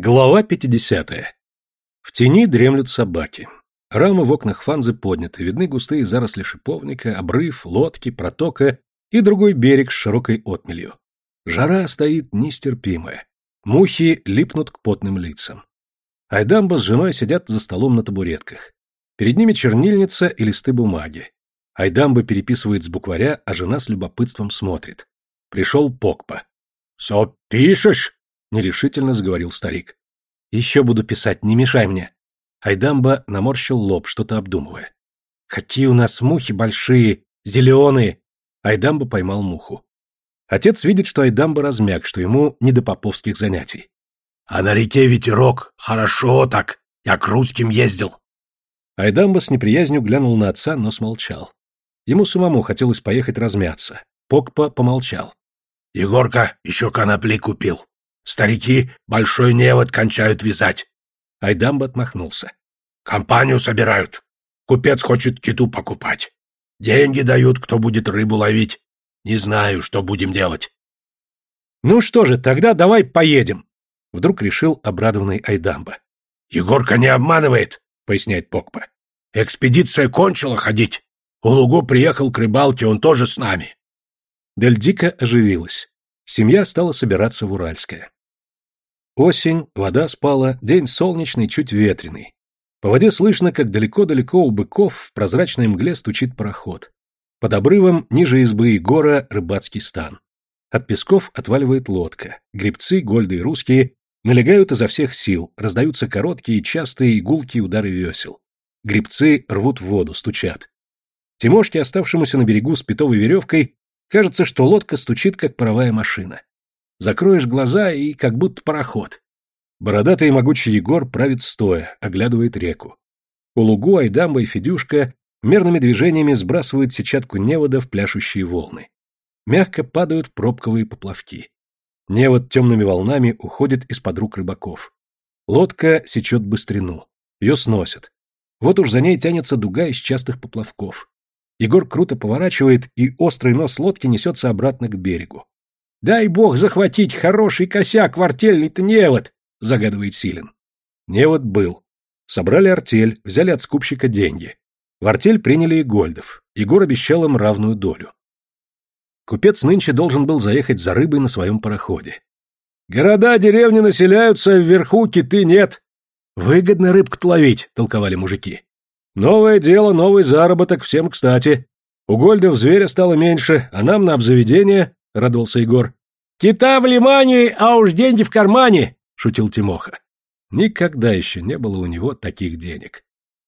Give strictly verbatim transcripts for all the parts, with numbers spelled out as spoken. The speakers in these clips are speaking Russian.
Глава пятидесятая. В тени дремлют собаки. Рамы в окнах Фанзы подняты, видны густые заросли шиповника, обрыв, лодки, протока и другой берег с широкой отмелью. Жара стоит нестерпимая. Мухи липнут к потным лицам. Айдамба с женой сидят за столом на табуретках. Перед ними чернильница и листы бумаги. Айдамба переписывает с букваря, а жена с любопытством смотрит. Пришел Покпа. — Все пишешь? — нерешительно заговорил старик. — Еще буду писать, не мешай мне. Айдамба наморщил лоб, что-то обдумывая. — Какие у нас мухи большие, зеленые! Айдамба поймал муху. Отец видит, что Айдамба размяк, что ему не до поповских занятий. — А на реке ветерок, хорошо так, я к русским ездил. Айдамба с неприязнью глянул на отца, но смолчал. Ему самому хотелось поехать размяться. Покпа помолчал. — Егорка еще конопли купил. Старики большой невод кончают вязать. Айдамба отмахнулся. — Компанию собирают. Купец хочет киту покупать. Деньги дают, кто будет рыбу ловить. Не знаю, что будем делать. — Ну что же, тогда давай поедем. Вдруг решил обрадованный Айдамба. — Егорка не обманывает, поясняет Покпа. Экспедиция кончила ходить. Улугу приехал к рыбалке, он тоже с нами. Дель дико оживилась. Семья стала собираться в Уральское. Осень, вода спала, день солнечный, чуть ветреный. По воде слышно, как далеко-далеко у быков в прозрачной мгле стучит пароход. Под обрывом, ниже избы Егора, рыбацкий стан. От песков отваливает лодка. Гребцы, гольды и русские налегают изо всех сил, раздаются короткие, частые игулкие удары весел. Гребцы рвут воду, стучат. Тимошке, оставшемуся на берегу с пятовой веревкой, кажется, что лодка стучит, как паровая машина. Закроешь глаза, и как будто пароход. Бородатый и могучий Егор правит стоя, оглядывает реку. У лугу Айдамба и Федюшка мерными движениями сбрасывают сетчатку невода в пляшущие волны. Мягко падают пробковые поплавки. Невод темными волнами уходит из-под рук рыбаков. Лодка сечет быстрину. Ее сносят. Вот уж за ней тянется дуга из частых поплавков. Егор круто поворачивает, и острый нос лодки несется обратно к берегу. «Дай бог захватить хороший косяк в артельный-то невод!» — загадывает Силин. Невод был. Собрали артель, взяли от скупщика деньги. В артель приняли и гольдов. Егор обещал им равную долю. Купец нынче должен был заехать за рыбой на своем пароходе. «Города, деревни населяются, вверху киты нет. Выгодно рыбку-то ловить», — толковали мужики. «Новое дело, новый заработок, всем кстати. У гольдов зверя стало меньше, а нам на обзаведение», — радовался Егор. «Кита в лимане, а уж деньги в кармане», — шутил Тимоха. Никогда еще не было у него таких денег.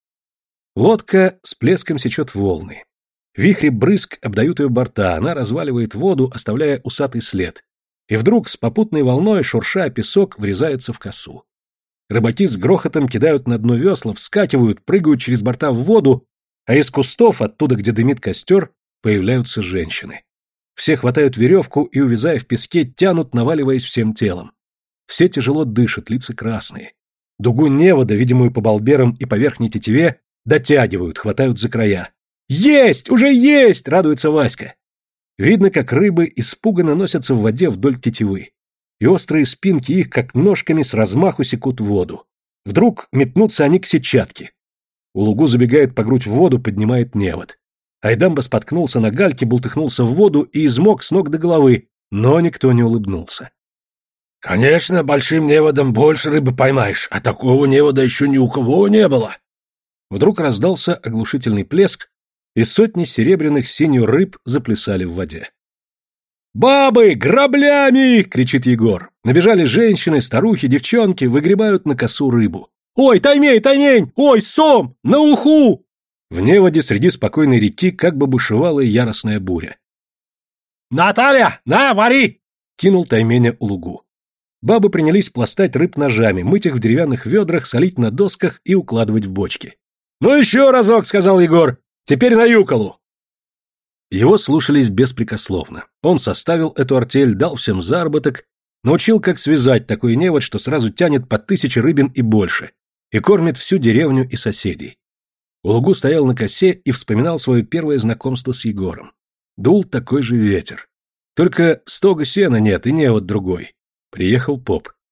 Лодка с плеском сечет волны. Вихри брызг обдают ее борта, она разваливает воду, оставляя усатый след. И вдруг с попутной волной, шурша песок, врезается в косу. Рыбаки с грохотом кидают на дно весла, вскакивают, прыгают через борта в воду, а из кустов, оттуда, где дымит костер, появляются женщины. Все хватают веревку и, увязая в песке, тянут, наваливаясь всем телом. Все тяжело дышат, лица красные. Дугу невода, видимую по балберам и по верхней тетиве, дотягивают, хватают за края. «Есть! Уже есть!» — радуется Васька. Видно, как рыбы испуганно носятся в воде вдоль тетивы. И острые спинки их, как ножками, с размаху секут воду. Вдруг метнутся они к сетчатке. У лугу забегает по грудь в воду, поднимает невод. Айдамба споткнулся на гальке, бултыхнулся в воду и измок с ног до головы, но никто не улыбнулся. «Конечно, большим неводом больше рыбы поймаешь, а такого невода еще ни у кого не было». Вдруг раздался оглушительный плеск, и сотни серебряных синюю рыб заплясали в воде. «Бабы, граблями!» — кричит Егор. Набежали женщины, старухи, девчонки, выгребают на косу рыбу. «Ой, таймень, таймень! Ой, сом! На уху!» В неводе среди спокойной реки как бы бушевала яростная буря. «Наталья, на, вари!» — кинул тайменя у лугу. Бабы принялись пластать рыб ножами, мыть их в деревянных ведрах, солить на досках и укладывать в бочки. «Ну еще разок!» — сказал Егор. «Теперь на юколу!» Его слушались беспрекословно. Он составил эту артель, дал всем заработок, научил, как связать такой невод, что сразу тянет по тысяче рыбин и больше, и кормит всю деревню и соседей. Улугу стоял на косе и вспоминал свое первое знакомство с Егором. Дул такой же ветер. Только стога сена нет и невод другой. Приехал поп.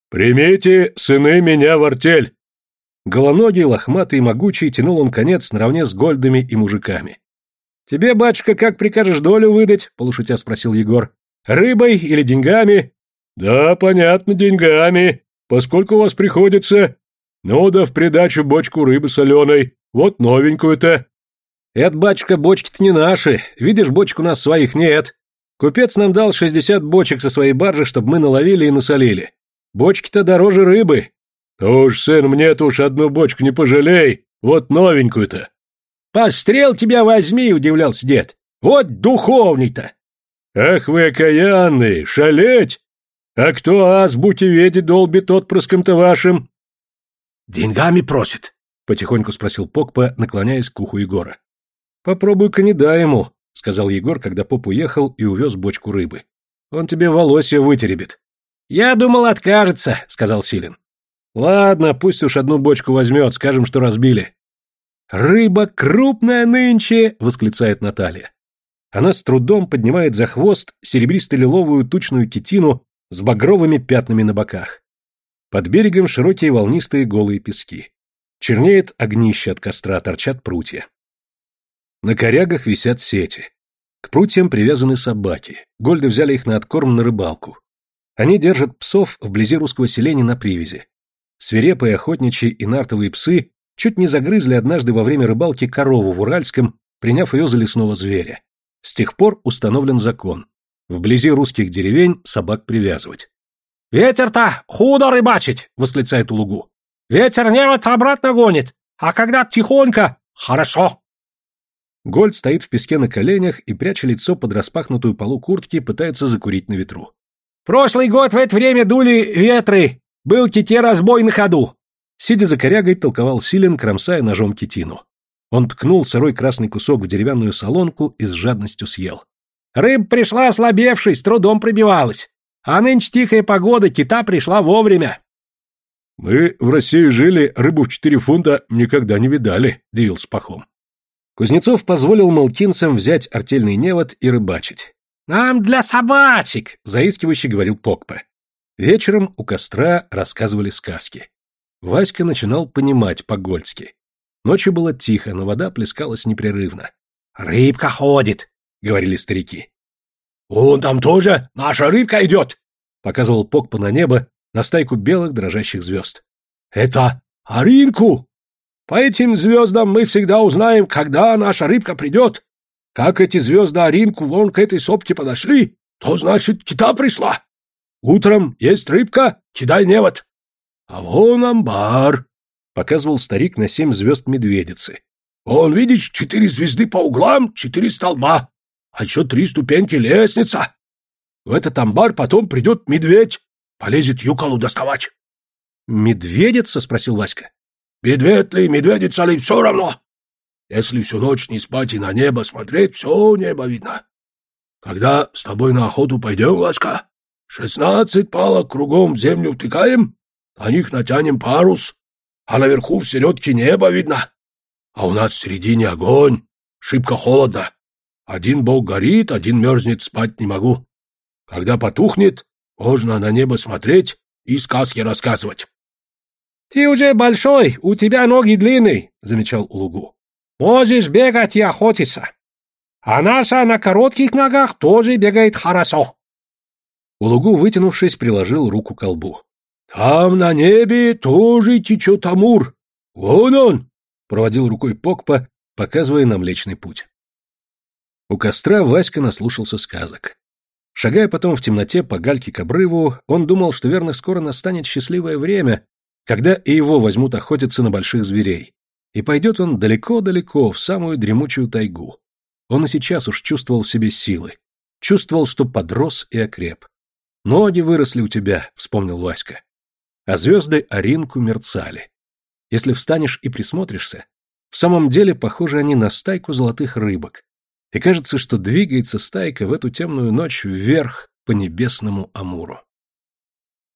«Примите, сыны, меня в артель!» Голоногий, лохматый и могучий тянул он конец наравне с гольдами и мужиками. «Тебе, батюшка, как прикажешь долю выдать?» — полушутя спросил Егор. «Рыбой или деньгами?» «Да, понятно, деньгами. Поскольку у вас приходится. Ну да в придачу бочку рыбы соленой. Вот новенькую-то». «Это, батюшка, бочки-то не наши. Видишь, бочек у нас своих нет. Купец нам дал шестьдесят бочек со своей баржи, чтобы мы наловили и насолили. Бочки-то дороже рыбы». «Ну уж, сын, мне-то уж одну бочку не пожалей. Вот новенькую-то». «Пострел тебя возьми», — удивлялся дед. «Вот духовный-то». «Ах вы окаянный, шалеть! А кто азбуки веди долбит отпрыском-то вашим?» «Деньгами просит», — потихоньку спросил Покпа, наклоняясь к уху Егора. «Попробуй-ка не дай ему», — сказал Егор, когда поп уехал и увез бочку рыбы. «Он тебе волосья вытеребит». «Я думал, откажется», — сказал Силин. «Ладно, пусть уж одну бочку возьмет, скажем, что разбили». «Рыба крупная нынче!» — восклицает Наталья. Она с трудом поднимает за хвост серебристо-лиловую тучную китину с багровыми пятнами на боках. Под берегом широкие волнистые голые пески. Чернеет огнище от костра, торчат прутья. На корягах висят сети. К прутьям привязаны собаки. Гольды взяли их на откорм на рыбалку. Они держат псов вблизи русского селения на привязи. Свирепые охотничьи и нартовые псы чуть не загрызли однажды во время рыбалки корову в Уральском, приняв ее за лесного зверя. С тех пор установлен закон. Вблизи русских деревень собак привязывать. «Ветер-то худо рыбачить!» — восклицает Улугу. «Ветер немот обратно гонит, а когда тихонько — хорошо!» Гольд стоит в песке на коленях и, пряча лицо под распахнутую полу куртки, пытается закурить на ветру. «Прошлый год в это время дули ветры, был ките разбой на ходу!» Сидя за корягой, толковал Силин, кромсая ножом китину. Он ткнул сырой красный кусок в деревянную солонку и с жадностью съел. «Рыба пришла ослабевшей, с трудом пробивалась. А нынче тихая погода, кита пришла вовремя». «Мы в России жили, рыбу в четыре фунта никогда не видали», — дивился Пахом. Кузнецов позволил малкинцам взять артельный невод и рыбачить. «Нам для собачек», — заискивающе говорил Покпе. Вечером у костра рассказывали сказки. Васька начинал понимать по-гольски. Ночью было тихо, но вода плескалась непрерывно. «Рыбка ходит», — говорили старики. «Вон там тоже наша рыбка идет», — показывал Покпа на небо, на стайку белых дрожащих звезд. «Это Аринку! По этим звездам мы всегда узнаем, когда наша рыбка придет. Как эти звезды Аринку вон к этой сопке подошли, то значит кита пришла. Утром есть рыбка, кидай невод. А вон амбар», — показывал старик на семь звезд медведицы. «Вон, видишь, четыре звезды по углам, четыре столба, а еще три ступеньки лестница. В этот амбар потом придет медведь, полезет юколу доставать». «Медведица?» — спросил Васька. «Медведь ли, медведица ли, все равно. Если всю ночь не спать и на небо смотреть, все небо видно. Когда с тобой на охоту пойдем, Васька, шестнадцать палок кругом в землю втыкаем, на них натянем парус, а наверху в середке небо видно. А у нас в середине огонь, шибко холодно. Один бог горит, один мерзнет, спать не могу. Когда потухнет, можно на небо смотреть и сказки рассказывать». «Ты уже большой, у тебя ноги длинные», — замечал Улугу. «Можешь бегать и охотиться. А наша на коротких ногах тоже бегает хорошо». Улугу, вытянувшись, приложил руку к колбу. «Там на небе тоже течет Амур. Вон он!» — проводил рукой Покпа, показывая на Млечный Путь. У костра Васька наслушался сказок. Шагая потом в темноте по гальке к обрыву, он думал, что верно скоро настанет счастливое время, когда и его возьмут охотиться на больших зверей. И пойдет он далеко-далеко, в самую дремучую тайгу. Он и сейчас уж чувствовал в себе силы. Чувствовал, что подрос и окреп. «Ноги выросли у тебя», — вспомнил Васька. А звезды Аринку мерцали. Если встанешь и присмотришься, в самом деле похожи они на стайку золотых рыбок. И кажется, что двигается стайка в эту темную ночь вверх по небесному Амуру.